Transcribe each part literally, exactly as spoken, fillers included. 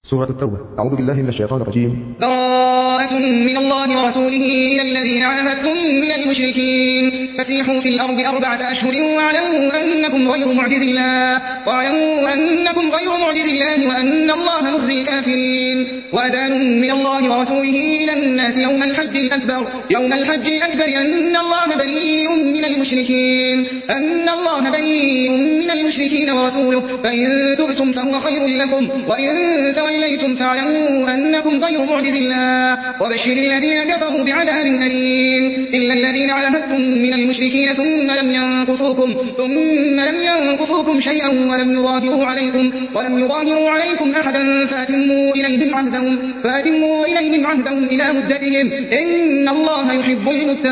سورة التوبة. أعوذ بالله من الشيطان الرجيم. براءة من الله ورسوله إلى الذين عاهدتم من المشركين فسيحوا في الأرض أربعة أشهر واعلموا أنكم غير معجز الله واعلموا أنكم غير معجز الله وأن الله مخزي الكافرين. وأذان من الله ورسوله إلى الناس يوم الحج الأكبر يوم الحج الأكبر أن الله بريء من المشركين أن الله بريء من المشركين ورسوله فإن تبتم فهو خير لكم وإن توليتم فاعلموا أنكم غير معجز الله وبشر الذين كفروا بعذاب أليم. إلا الذين عاهدتم من المشركين ثم لم ينقصوكم ثم لم ينقصوكم شيئا ولم يظاهروا عليكم ولم يظاهروا عليكم أحدا فأتموا إليهم عهدهم فأتموا إليهم عهدهم إلى مدتهم إن الله يحب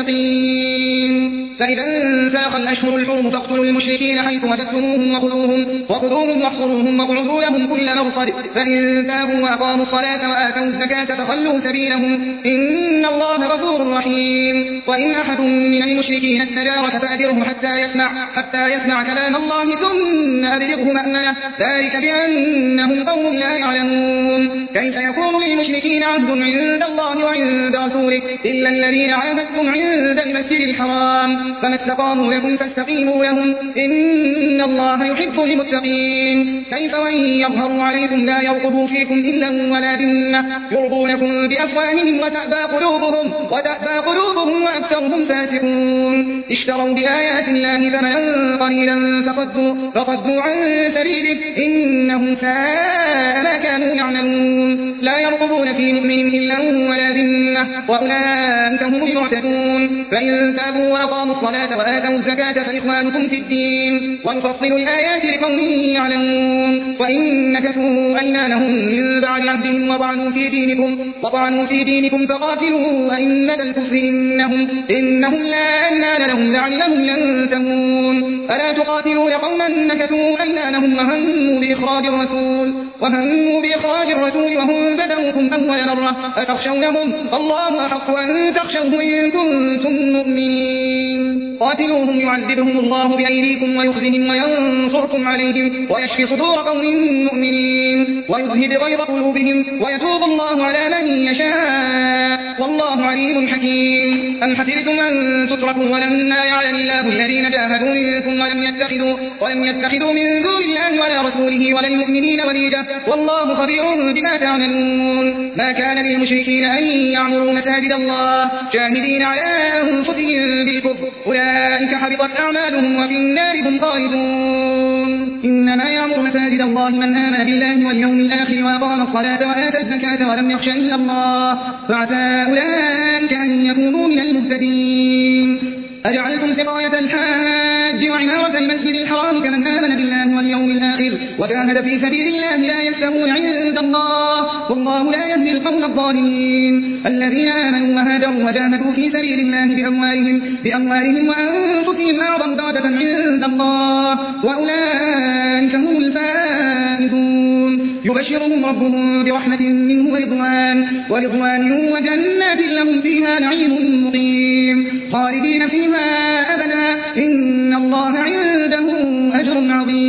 المتقين. فإذا انسلخ الأشهر الحرم فاقتلوا المشركين حيث وجدتموهم وخذوهم وخذوهم واحصروهم واقعدوا لهم كل مرصد فإن تابوا وأقاموا الصلاة وآتوا الزكاة فخلوا سبيلهم إن الله غفور رحيم. وإن أحد من المشركين استجارك فأجره حتى يسمع حتى يسمع كلام الله ثم أبلغه مأمنه ذلك بأنهم قوم لا يعلمون. كيف يكون للمشركين عهد عند الله وعند رسوله إلا الذين عاهدتم عند المسجد الحرام فما استقاموا لكم فاستقيموا لهم إن الله يحب المتقين. كيف وإن يظهروا عليكم لا يرقبوا فيكم إلا ولا ذمة يرضونكم بأفواههم وتأبى قلوبهم وتأبى قلوبهم وأكثرهم فاسقون. اشتروا بآيات الله ثمنا قليلا فصدوا فصدوا عن سبيله إنهم ساء ما كانوا يعملون. لا يرقبون في مؤمن إلا ولا ذمة وأولئك هم المعتدون. فإن تابوا وأقاموا الصلاة وآتوا الزكاة فإخوانكم في الدين ونفصل الآيات لقوم يعلمون. وإن نكثوا أيمانهم من بعد عهدهم وطعنوا في دينكم وطعنوا في دينكم فقاتلوا أئمة الكفر إنهم إنهم لا أيمان لهم لعلهم ينتهون. ألا تقاتلون قوما نكثوا أيمانهم وهموا بإخراج الرسول وهموا بإخراج الرسول وهم بدأوكم أول مرة أتخشونهم الله أحق أن تخشوه إن كنتم مؤمنين. قاتلوهم يعذبهم الله بأيديكم ويخزهم وينصركم عليهم ويشفي صدور قوم مؤمنين ويذهب غيظ قلوبهم ويتوب الله على من يشاء والله عليم حكيم. أم حسبتم أن تتركوا ولما يعلم الله الذين جاهدوا منكم ولم يتخذوا ولم يتخذوا من دون الله ولا رسوله ولا المؤمنين وليجة والله خبير بما تعملون. ما كان للمشركين أن يعمروا مساجد الله شاهدين على أنفسهم بالكفر أولئك حبطت أعمالهم وفي النار هم خالدون. إنما يعمر مساجد الله من آمن بالله واليوم الآخر وأقام الصلاة وآتى الزكاة ولم يخش إلا الله فعسى أولئك أن يكونوا من المهتدين. أجعلتم سقاية الحاج وعمارة المسجد الحرام كمن آمن بالله واليوم الآخر وجاهد في سبيل الله لا يستوون عند الله والله لا يهدي القوم الظالمين. الذين آمنوا وهاجروا وجاهدوا في سبيل الله بأموالهم بأموالهم وأنفسهم أعظم درجة عند الله وأولئك هم الفائزون. يبشرهم ربهم برحمة منه ورضوان ورضوان وجنات لهم فيها نعيم مقيم خالدين فيها أبدا إن الله عنده أجر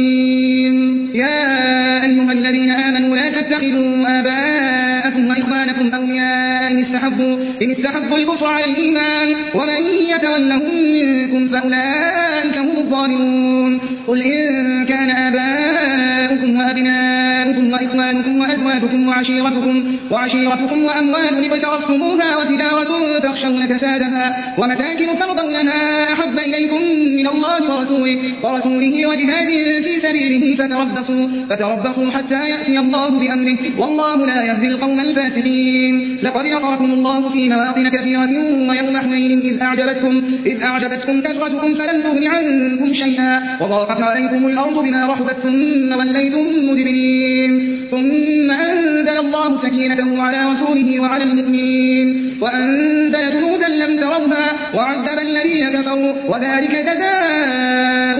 عظيم. يا أيها الذين آمنوا لا تتخذوا آباءكم وإخوانكم أولياء إن استحبوا إن استحبوا الكفر على الإيمان ومن يتولهم منكم فأولئك هم الظالمون. قل إن كان آباؤكم وأبناؤكم وإخوانكم وأزواجكم وعشيرتكم وعشيرتكم وأموال اقترفتموها وتجارة تخشون كسادها ومساكن ترضونها أحب إليكم من الله ورسوله ورسوله وجهاد في سبيله فتربصوا فتربصوا حتى يأتي الله بأمره والله لا يهدي القوم الفاسقين. لقد نصركم الله في مواطن كثيرة ويوم حنين إذ أعجبتكم إذ أعجبتكم كثرتكم فلم تغن عنكم شيئا وضاقت عليكم الأرض بما رحبت ثم وليتم مدبرين. ثم أنزل الله سكينته على رسوله وعلى المؤمنين وأنزل جنودا لم تروها وعذب الذين كفروا وذلك جزاء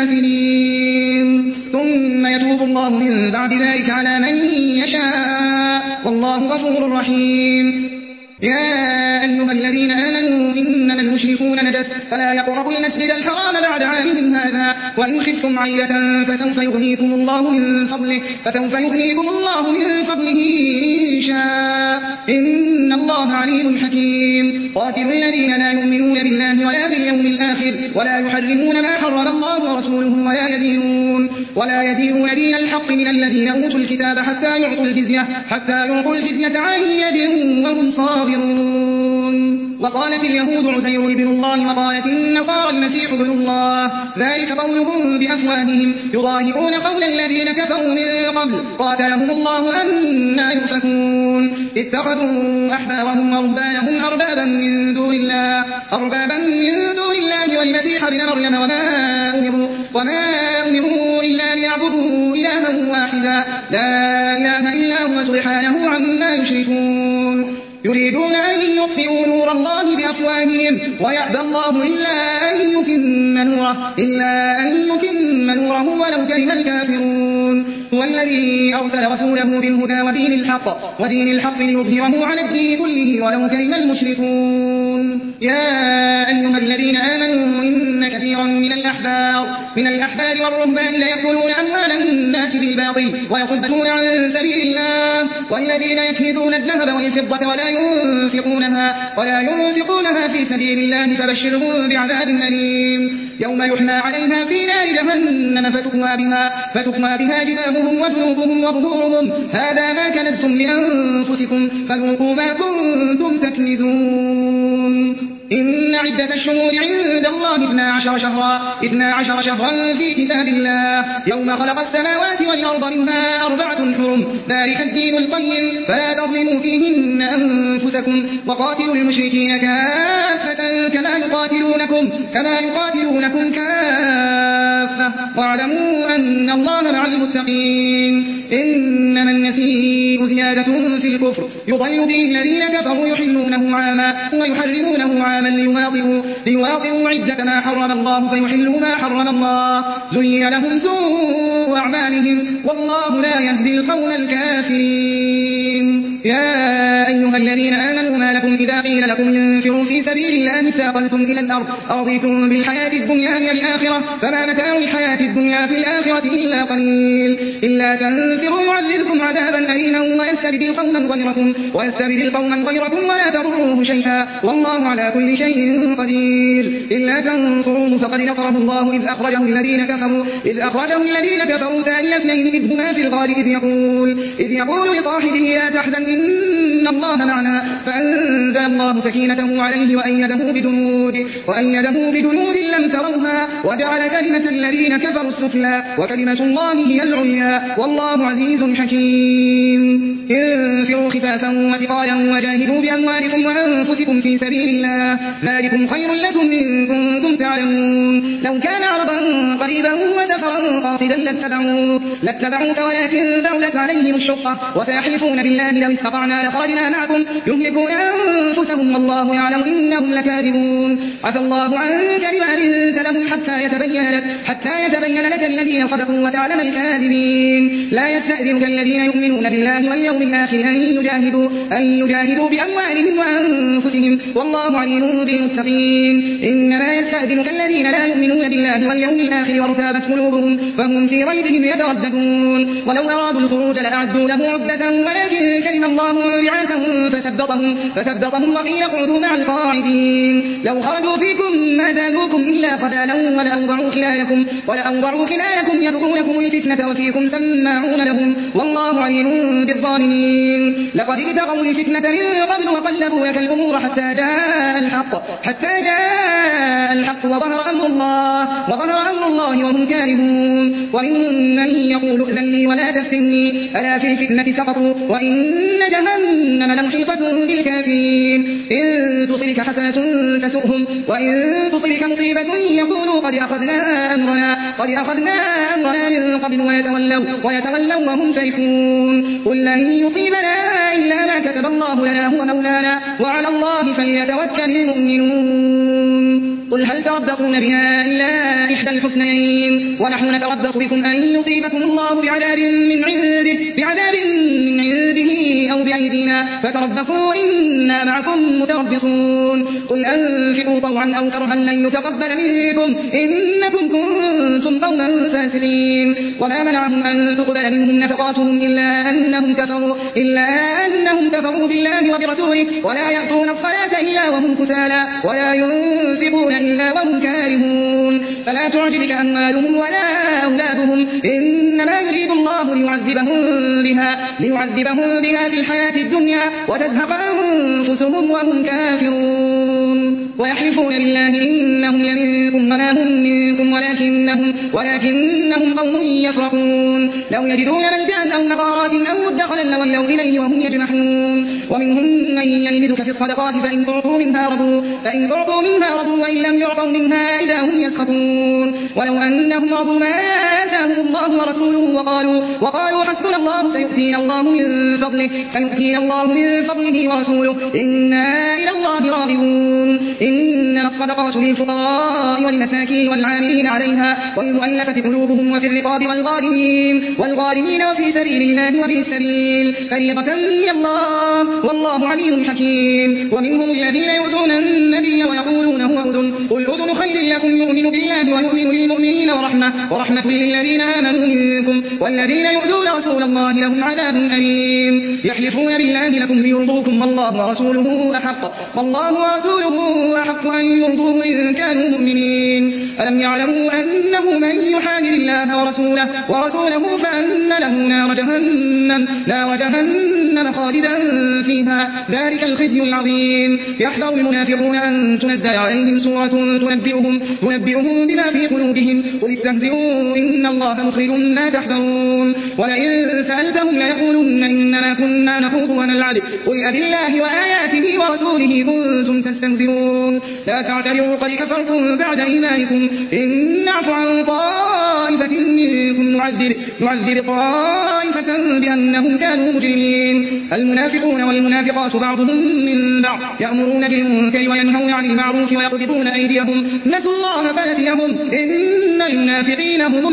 الكافرين. ثم يتوب الله من بعد ذلك على من يشاء والله غفور رحيم. يا أيها الذين آمنوا إنما المشركون نجس فلا يقربوا المسجد الحرام بعد عامهم هذا وإن خفتم عيلة فسوف يغنيكم الله من فضله فسوف يغنيكم الله من فضله إن شاء إن الله عليم حكيم قاتلوا الذين لا يؤمنون بالله ولا باليوم الآخر ولا يحرمون ما حرم الله ورسوله ولا يدينون ولا يدينون دين الحق من الذين أوتوا الكتاب حتى يعطوا الجزية حتى يعطوا الجزية عن يد وهم صاغرون وقالت اليهود عزير ابن الله وقالت النصارى المسيح ابن الله ذلك قولهم بأفواههم يضاهئون قول الذين كفروا من قبل قاتلهم الله أنى يؤفكون اتخذوا أحبارهم ورهبانهم أربابا من دون الله أربابا من دون الله والمسيح ابن مريم وما أمروا وما أمروا إلا ليعبدوا إلها واحدا لا إله إلا هو سبحانه عما يشركون يريدون أن يطفئوا نور الله بأفواههم ويأبى الله إلا أن يتم نوره إلا أن يتم نوره ولو كره الكافرون هو الذي أرسل رسوله بالهدى ودين الحق ودين الحق ليظهره على الدين كله ولو كره المشركون يا أيها الذين آمنوا إن كثيرا من الأحبار من الأحبار والرهبان ليأكلون أموال الناس بالباطل ويصدون عن سبيل الله والذين يكنزون الذهب والفضة ولا ينفقونها ولا ينفقونها في سبيل الله فبشرهم بعذاب أليم يوم يحمى عليها في نار جهنم فتكوى بها فتكوى بها جباههم وجنوبهم وظهورهم هذا ما كنزتم لأنفسكم فذوقوا ما كنتم تكنزون إن عدة الشهور عند الله اثنا عشر شهرا اثنا عشر شهرا في كتاب الله يوم خلق السماوات والأرض منها أربعة حرم ذلك الدين القيم فلا تظلموا فيهن أنفسكم وقاتلوا المشركين كافة كما يقاتلونكم كما يقاتلونكم كافة واعلموا أن الله مع المتقين إنما النسيء زيادة في الكفر يضل به الذين كفروا يحلونه عاما ويحرمونه عاما ليواطئوا ليواطئوا عدة ما حرم الله فيحلوا ما حرم الله زين لهم سوء أعمالهم والله لا يهدي القوم الكافرين يا أيها الذين آمنوا ما لكم إذا قيل لكم انفروا في سبيل الله ثاقلتم إلى الأرض أرضيتم بالحياة الدنيا من الآخرة فما متاع الحياة الدنيا في الآخرة إلا قليل إلا تنفروا يعذبكم عذابا أليما ويستبدل قوما غيركم ويستبدل قوما غيركم ولا تضروه شيئا والله على كل شيء قدير إلا تنصروه فقد نصره الله إذ أخرجه الذين كفروا إذ أخرجه الذين كفروا ثاني اثنين إذ هما في الغار إذ يقول إذ يقول لصاحبه لا تحزن إن الله معنا فأنزل الله سكينته عليه وأيده بجنود وأيده بجنود لم تروها وجعل كلمة الذين كفروا السفلى وكلمة الله هي العليا والله عزيز حكيم انفروا خفافا وثقالا وجاهدوا بأموالكم وأنفسكم في سبيل الله ذلكم خير لكم إن كنتم تعلمون لو كان عربا قريبا وسفرا قاصدا لاتبعوك لاتبعوك ولكن بعدت عليهم الشقة وسيحلفون بالله لو استطعنا لخرجنا معكم يهلكون أنفسهم والله يعلم إنهم لكاذبون عفى الله عنك لما أذنت لهم حتى يتبين لك حتى يتبين لك الذين صدقوا وتعلم الكاذبين لا يستأذنك الذين يؤمنون بالله واليوم الآخر أن يجاهدوا أن يجاهدوا بأموالهم وأنفسهم والله عليم بالمتقين إنما يستأذنك الذين لا يؤمنون بالله واليوم الآخر وارتابت قلوبهم فهم في ريبهم يترددون ولو أرادوا الخروج لأعدوا له عدة ولكن كره الله بعاثهم فثبطهم فثبطهم وقيل اقعدوا مع القاعدين لو خرجوا فيكم ما زادوكم إلا قتالا ولأوضعوا خلالكم ولأوضعوا خلالكم يبغونكم الفتنة وفيكم سماعون لهم والله عليم بالظالمين لقد ابتغوا الفتنة من قبل وقلبوا لك الأمور حتى جاء الحق حتى جاء الحق وظهر أمر الله وظهر أمر الله وهم كارهون ومنهم من يقول ائذن لي ولا تفتني ألا في الفتنة سقطوا وإن جهنم لمحيطة بالكافرين إن تصلك حسنة تسؤهم وإن تصلك مصيبة يقولوا قد أخذنا أمرنا قد أخذنا أمرنا من قبل ويتولوا ويتولوا وهم فرحون قل لن يصيبنا إلا ما كتب الله لنا هو مولانا وعلى الله فليتوكل المؤمنون قل هل تربصون بها إلا إحدى الحسنيين ونحن نتربص بكم أن يصيبكم الله بعذاب من عنده بعذاب من عنده أو بأيدينا الدنيا فتربصوا إنا معكم متربصون قل أنفقوا طوعا أو كرها لن يتقبل منكم إنكم كنتم قوما فاسقين وما منعهم أن تقبل منهم نفقاتهم إلا أنهم كفروا إلا أنهم كفروا بالله وبرسوله ولا يأتون الصلاة إلا وهم كسالى ولا ينفقون إلا وهم كارهون فلا تعجبك أموالهم ولا أولادهم إنما يريد الله ليعذبهم بها ليعذبهم بها في الحياة الدنيا وتزهق أنفسهم وهم كافرون ويحلفون بالله إنهم لمنكم وما هم منكم ولكنهم ولكنهم قوم يفرقون لو يجدون ملجأ أو مغارات أو مدخلا لولوا إليه وهم يجمحون ومنهم من يلمزك في الصدقات فإن تعطوا منها رضوا فإن تعطوا منها رضوا وإن لم يعطوا منها إذا هم يسخطون ولو أنهم رضوا ما آتاهم الله ورسوله وقالوا وقالوا حسبنا الله سيؤتينا الله من فضله سيؤتينا الله من فضله ورسوله إنا إلى الله راغبون إنما الصدقات للفقراء والمساكين والعاملين عليها والمؤلفة قلوبهم وفي الرقاب والغارمين والغارمين وفي سبيل الله وفي السبيل فريضة من الله والله عليم حكيم ومنهم الذين يؤذون النبي ويقولون هو أذن قل أذن خير لكم يؤمن بالله ويؤمن للمؤمنين ورحمة ورحمة للذين آمنوا منكم والذين يؤذون رسول الله لهم عذاب أليم يحلفون بالله لكم ليرضوكم والله ورسوله أحق والله ورسوله أحق أن يرضوه إن كانوا مؤمنين ألم يعلموا أنه من يحادد الله ورسوله ورسوله فأن له نار جهنم نار جهنم خالدا فيها ذلك الخزي العظيم يحذر المنافقون أن تنزل عليهم سورة تنبئهم تنبئهم بما في قلوبهم قل استهزئوا إن الله مخرج ما تحذرون ولئن سألتهم ليقولن إنما كنا نخوض ونلعب قل أبالله وآياته ورسوله كنتم تستهزئون لا تعتذروا قد كفرتم بعد إيمانكم إن نعفو عن طائفة منكم نعذب نعذب طائفة بأنهم كانوا مجرمين المنافقون والمنافقات بعضهم من بعض يأمرون بالمنكر وينهون عن المعروف ويقبضون أيديهم نسوا الله فنسيهم إن المنافقين هم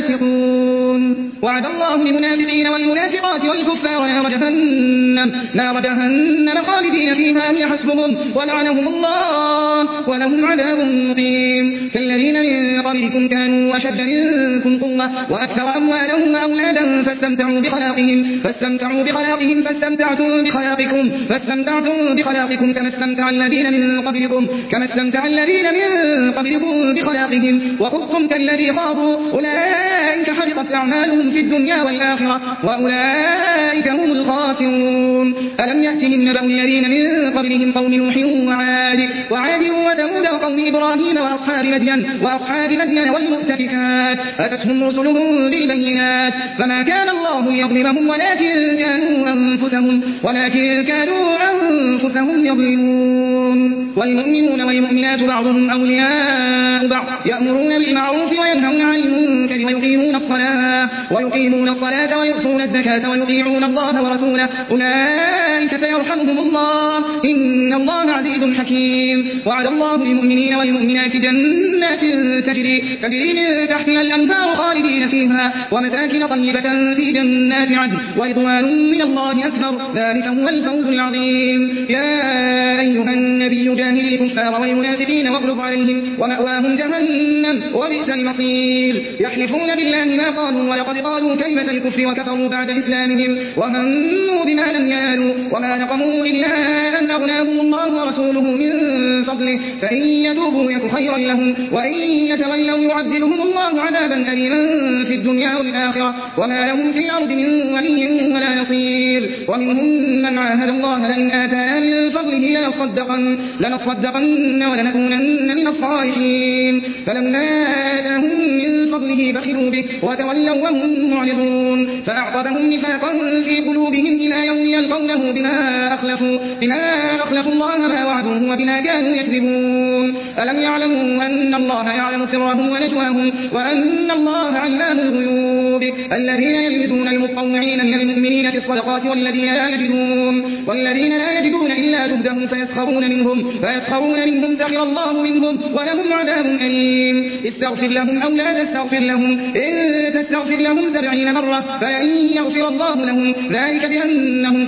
الفاسقون وعد الله المنافقين والمنافقات والكفار نار جهنم نار جهنم خالدين فيها هي حسبهم ولعنهم الله ولهم عذاب مقيم كالذين من قبلكم كانوا أشد منكم قوة وأكثر أموالا وأولادا فاستمتعوا بخلاقهم فاستمتعوا بخلاقهم فاستمتعتم بخلاقكم فاستمتعتم بخلاقكم كما استمتع الذين من قبلكم كما استمتع الذين من قبلكم بخلاقهم وخذتم كالذي خاضوا أولئك حبطت أعمالهم في الدنيا والآخرة وأولئك هم الخاسرون ألم يأتهم نبأ الذين من قبلهم قوم نوح وعاد وعاد وثمود وقوم إبراهيم وأصحاب مدين وأصحاب مدين والمؤتفكات أتتهم رسلهم بالبينات فما كان الله ليظلمهم ولكن كانوا أنفسهم ولكن كانوا أنفسهم يظلمون والمؤمنون والمؤمنات بعضهم أولياء بعض يأمرون بالمعروف وينهون عن المنكر ويقيمون الصلاة ويقيمون الصلاة ويؤتون الزكاة ويطيعون الله ورسوله أولئك سيرحمهم الله إن الله عزيز حكيم وعد الله المؤمنين والمؤمنات جنات تجري تجري من تحتها الأنهار خالدين فيها ومساكن طيبة في جنات عدن ورضوان من الله أكبر ذلك هو الفوز العظيم يا أيها النبي جاهد الكفار والمنافقين واغلظ عليهم ومأواهم جهنم وبئس المصير يحلفون بالله ما قالوا ولقد قالوا كلمة الكفر وكفروا بعد إسلامهم وهموا بما لم ينالوا وما نقموا إلا أن أغناهم الله ورسوله من فضله فإن يتوبوا يك خيرا لهم وإن يتولوا يعذبهم الله عذابا أليما في الدنيا والآخرة وما لهم في الأرض من ولي ولا نصير ومنهم من عاهد الله لئن آتانا من فضله لنصدقن لنصدقن ولنكونن من الصالحين فلما آتاهم من فضله بخلوا به وتولوا وهم معرضون فأعقبهم نفاقا في قلوبهم إلى يوم يلقونه بما أخلفوا بما أخلفوا الله ما وعدوه وبما كانوا يكذبون ألم يعلموا أن الله يعلم سرهم ونجواهم وأن الله علام الغيوب الذين يلمزون المطوعين من المؤمنين في الصدقات والذين لا يجدون والذين لا يجدون إلا جهدهم فيسخرون منهم فيسخرون منهم سخر الله منهم ولهم عذاب أليم استغفر لهم أو لا تستغفر لهم إن تستغفر لهم سبعين مرة فلن يغفر الله لهم ذلك بأنهم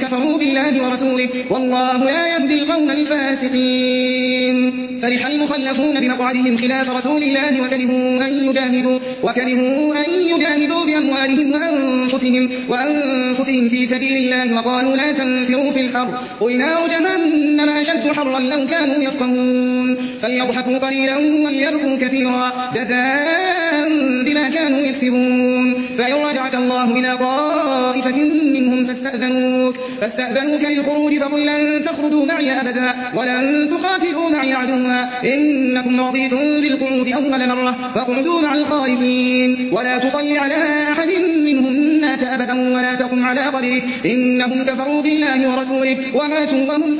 كفروا بالله ورسوله والله لا يهدي القوم الفاسقين. فرح المخلفون بمقعدهم خلاف رسول الله وكرهوا أن يجاهدوا, وكرهوا أن يجاهدوا بأموالهم وأنفسهم, وأنفسهم في سبيل الله وقالوا لا تنفروا في الحر قل نار جهنم أشد حرا لو كانوا يفقهون. فليضحكوا قليلا وليبكوا كثيرا جزاء بما كانوا يكسبون. فإن رجعك الله إلى طائفة منهم فاستأذنوك, فاستأذنوك للخروج فقل لن تخرجوا معي أبدا ولن تقاتلوا معي عدوا إنكم رضيتم بالقعود أول مرة فاقعدوا مع الخالفين ولا تصل على أحد منهم مات أبدا ولا تقم على قبره إنهم كفروا بالله ورسوله وماتوا وهم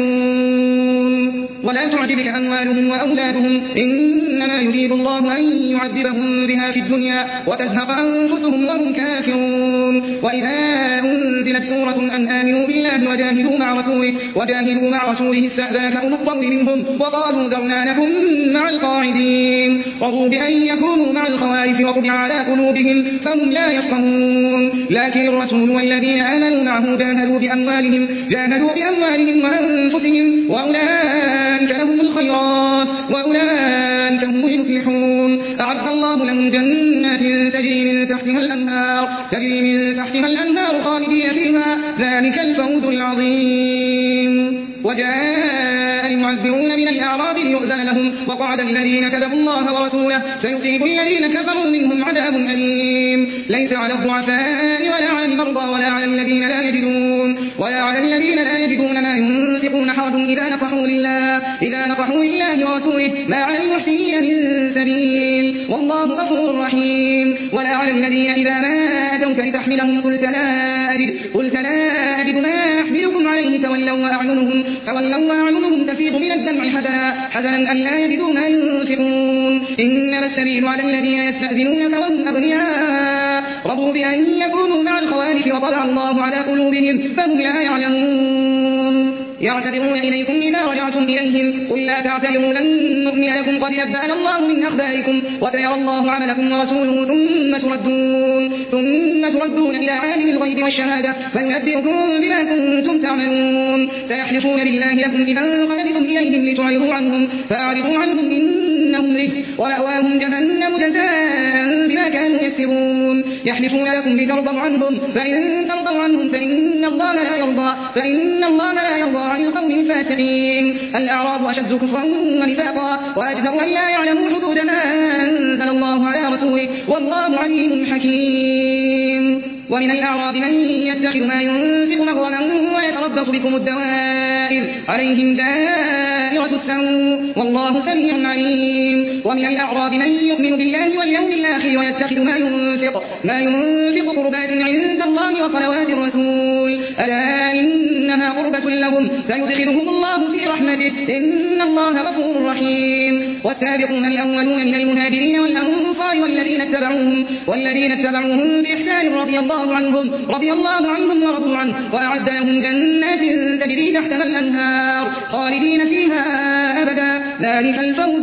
فاسقون. ولا تعجبك أموالهم وأولادهم إنما يريد الله أن يعذبهم بها في الدنيا وتزهق أنفسهم وهم كافرون. وإذا أنزلت سورة أن آمنوا بالله وجاهدوا مع رسوله وجاهدوا مع رسوله استأذنك أولو الطول منهم وقالوا ذرنا لكم مع القاعدين رضوا بأن يكونوا مع الخوارج وطبع على قلوبهم فهم لا يفقهون. لكن الرسول والذين آمنوا معه جاهدوا بأموالهم جاهدوا بأموالهم وأنفسهم وأولئك لهم الخيرات وأولئك هم المفلحون. أعد الله لهم جنات تجري من تحتها الأنهار تجري من تحتها الأنهار خالدين فيها ذلك الفوز العظيم. وجاء المعذرون من الأعراب ليؤذن لهم وقعد الذين كذبوا الله ورسوله سيصيب الذين كفروا منهم عذاب أليم. ليس على الضعفاء ولا على المرضى ولا على الذين لا يجدون ولا على الذين لا يجدون ما ينفقون حرج إذا نصحوا لله إذا نصحوا لله ورسوله ما على المحسنين من سبيل والله غفور رحيم. ولا على الذين إذا ما أتوك لتحملهم قلت لا أجد قلت لا أجد ما أحملكم عليه تولوا وأعينهم تولوا وأعينهم تفيض من الدمع حزنا حزنا أن لا يجدوا ما ينفقون. إنما السبيل على الذين يستأذنونك وهم أغنياء رضوا بأن يكونوا مع الخوارج وطبع الله على قلوبهم فهم لا يعلمون. يعتذرون إليكم إذا رجعتم إليهم قل لا تعتذروا لن نؤمن لكم قد نبأنا الله من أخباركم وسيرى الله عملكم ورسوله ثم تردون ثم تردون إلى عالم الغيب والشهادة فينبئكم بما كنتم تعملون. سيحلفون بالله لكم إذا انقلبتم إليهم لتعرضوا عنهم فأعرضوا عنهم إنهم رجس ومأواهم جهنم جزاء بما كانوا يكسبون. يحلفون لكم لترضوا عنهم فإن ترضوا عنهم فإن الله لا يرضى فإن الله لا يرضى عن القوم الفاسقين. الأعراب أشد كفرا ونفاقا وأجدر أن لا يعلموا حدود ما أنزل الله على رسوله والله عليم حكيم. ومن الأعراب من يتخذ ما ينفق مغرما ويتربص بكم الدوائر عليهم دائرة السوء والله سميع عليم. ومن الأعراب من يؤمن بالله واليوم الآخر ويتخذ ما ينفق ما ينفق قربات عند الله وصلوات الرسول ألا إنها قربة لهم سيدخلهم الله في رحمته إن الله غفور رحيم. والسابقون الأولون من المهاجرين والأنصار والذين اتبعوهم والذين اتبعوهم بإحسان رضي الله عنهم رضي الله عنهم ورضوا عنه وأعد لهم جنات تجري تحتها الأنهار خالدين فيها أبدا ذلك الفوز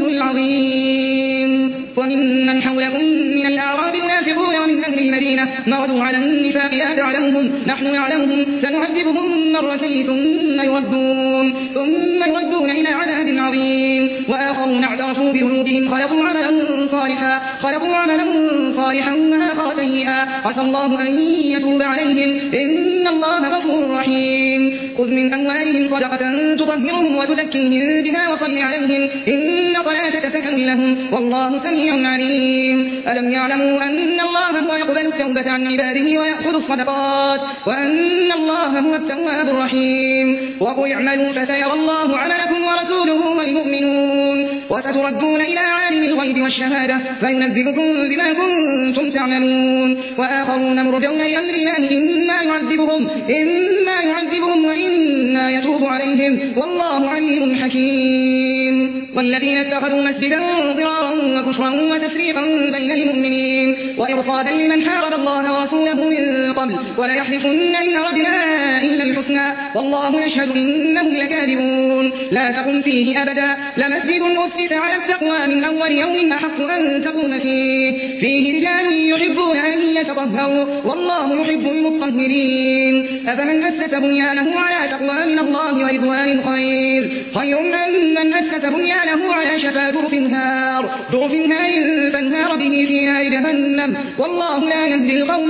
العظيم. وممن حولكم من الأعراب منافقون ومن أهل المدينة مردوا على النفاق لا تعلمهم نحن نعلمهم سنعذبهم مرتين ثم يردون ثم يردون إلى عذاب عظيم. وآخرون اعترفوا بذنوبهم خلقوا عملا صالحا خلقوا عملا صالحا وآخر سيئا عسى الله أن يتوب عليهم إن الله غفور رحيم. خذ من أموالهم صدقة تطهرهم وتزكيهم بها وصل عليهم إن صلاتك سكن لهم والله سميع عليم. ألم يعلموا أن الله هو يقبل التوبة عن عباده ويأخذ الصدقات وأن الله هو التواب الرحيم. وقل اعملوا فسيرى الله عملكم ورسوله والمؤمنون وستردون إلى عالم الغيب والشهادة فينبئكم بما كنتم تعملون. وآخرون مرجون لأمر الله إما يعذبهم إما يعذبهم وإما يتوب عليهم والله عليم حكيم. والذين اتخذوا مسجدا ضرارا وكفرا وتفريقا بين المؤمنين وإرصادا لمن حارب الله ورسوله من قبل وليحلفن إن أردنا إلا الحسنى والله يشهد إنهم لكاذبون لا تقم فيه أبدا لمسجد أسس على التقوى من أول يوم أحق أن تقوم فيه فيه رجال يحبون أن يتطهروا والله يحب المطهرين أفمن أسس بنيانه على تقوى من الله ورضوان خير خير من من أسس بنيانه على شفا جرف هار جرف هار فانهار به في نار جهنم والله لا يهدي القوم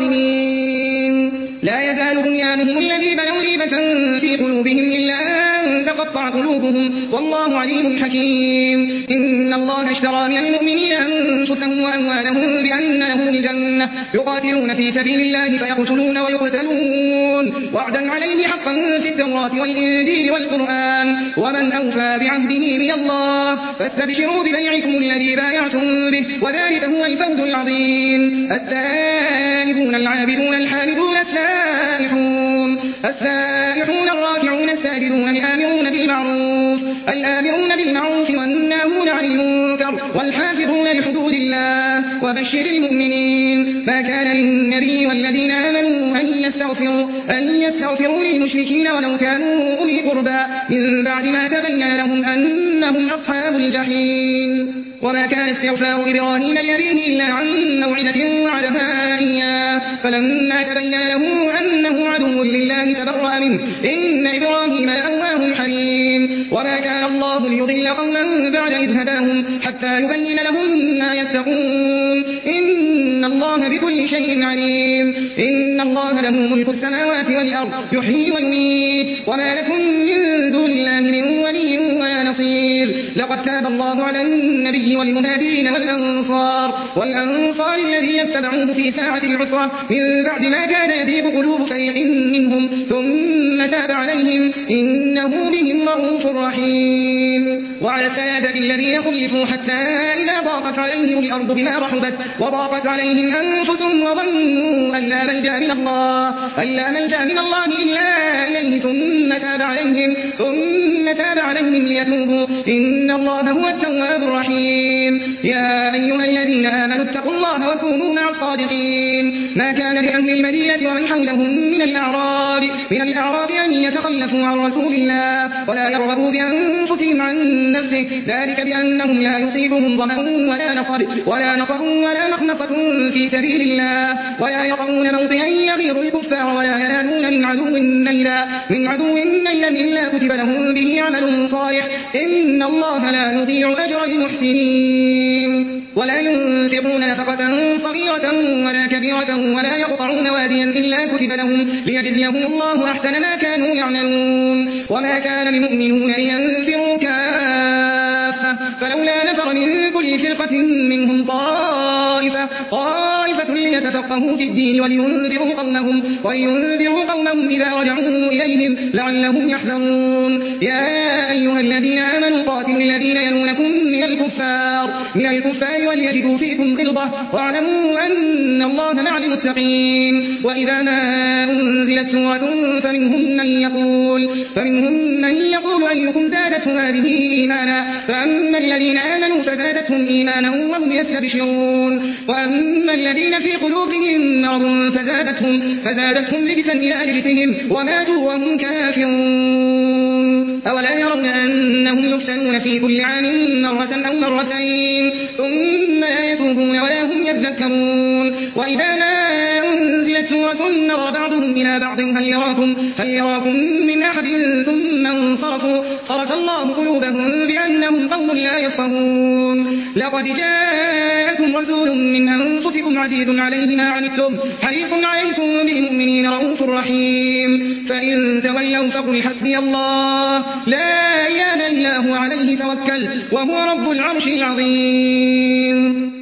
الظالمين لا يزال بنيانهم الذي بنوا ريبة في قلوبهم إلا أن تقطع قلوبهم والله عليم حكيم إن الله اشترى من المؤمنين أنفسهم وأموالهم بأن لهم الجنة يقاتلون في سبيل الله فيقتلون ويقتلون وعدا عليه حقا في التوراة والإنجيل والقرآن ومن أوفى بعهده من الله فاستبشروا ببيعكم الذي بايعتم به وذلك هو الفوز العظيم التائبون العابدون الحامدون السائحون السائحون الراكعون الساجدون الآمرون بالمعروف الآمرون بالمعروف والناهون عن المنكر والحافظون لحدود الله وبشر المؤمنين ما كان للنبي والذين آمنوا أن يستغفروا أن يستغفروا للمشركين ولو كانوا أولي قربى من بعد ما تبين لهم أنهم أصحاب الجحيم وما كان استغفار إبراهيم لأبيه إلا عن موعدة وعدها إياه فلما تبين له أنه عدو لله تبرأ منه إن إبراهيم لأواه حليم وما كان الله ليضل قوما بعد إذ هداهم حتى يبين لهم ما يتقون إن الله بكل شيء عليم إن الله له ملك السماوات والأرض يحيي ويميت وما لكم من دون الله من ولي ولا نصير لقد تاب الله على النبي والمهاجرين والأنصار والأنصار الذين اتبعوه في ساعة العسرة من بعد ما كان يذيب قلوب فريق منهم ثم تاب عليهم إنه بهم رؤوف رحيم وعلى الثلاثة الذين خلفوا حتى إذا ضاقت عليهم الأرض بما رحبت وضاقت عليهم أنفسهم وظنوا أن لا ملجأ من الله أن لا ملجأ من الله إلا إليه ثم تاب عليهم ثم تاب عليهم ليتوبوا إن الله هو التواب الرحيم يا أيها الذين آمنوا اتقوا الله وكونوا مع الصادقين ما كان لأهل المدينة ومن حولهم من الأعراب من الأعراب أن يتخلفوا عن رسول الله ولا يرغبوا بأنفسهم عن نفسه ذلك بأنهم لا يصيبهم ظمأ ولا نصب ولا نصب ولا مخنصة في سبيل الله ولا يطعون موطئا يغيظ الكفار ولا ينالون من عدو نيلا من عدو نيلا إلا كتب لهم به عمل صالح إن الله لا يضيع أجر المحسنين ولا ينفقون نفقة صغيرة ولا كبيرة ولا يقطعون واديا إلا كتب لهم ليجزيهم الله أحسن ما كانوا يعملون وما كان لمؤمنون لينفروا كافة فلولا نفر من كل فرقة منهم طائفة طائفة ليتفقهوا في الدين ولينذروا قومهم ولينذروا قومهم إذا رجعوا إليهم لعلهم يحذرون يا أيها الذين آمنوا قاتلوا الذين يلونكم من الكفار من الكفار وليجدوا فيكم غلظة واعلموا أن الله مع المتقين وإذا ما أنزلت سورة فمنهم من يقول فمنهم من يقول أيكم زادته هذه إيمانا فأما الذين آمنوا فزادتهم إيمانا وهم يستبشرون وأما الذين في قلوبهم مرض فزادتهم فزادتهم رجسا إلى رجسهم وماتوا وهم كافرون أولا يرون أنهم يفتنون في كل عام مرة أو مرتين ثم لا يتوبون ولا هم يذكرون وإذا ما أنزلت سورة نرى بعضهم إلى بعض هل يراكم, هل يراكم من أحد ثم انصرفوا صرف الله قلوبهم بأنهم قوم لا يفقهون لقد جاءكم رسول من أنفسكم عزيز عليه ما عنتم حريص عليكم بالمؤمنين رؤوف رحيم فإن تولوا فقل حسبي الله لا إله إلا هو عليه توكل وهو رب العرش العظيم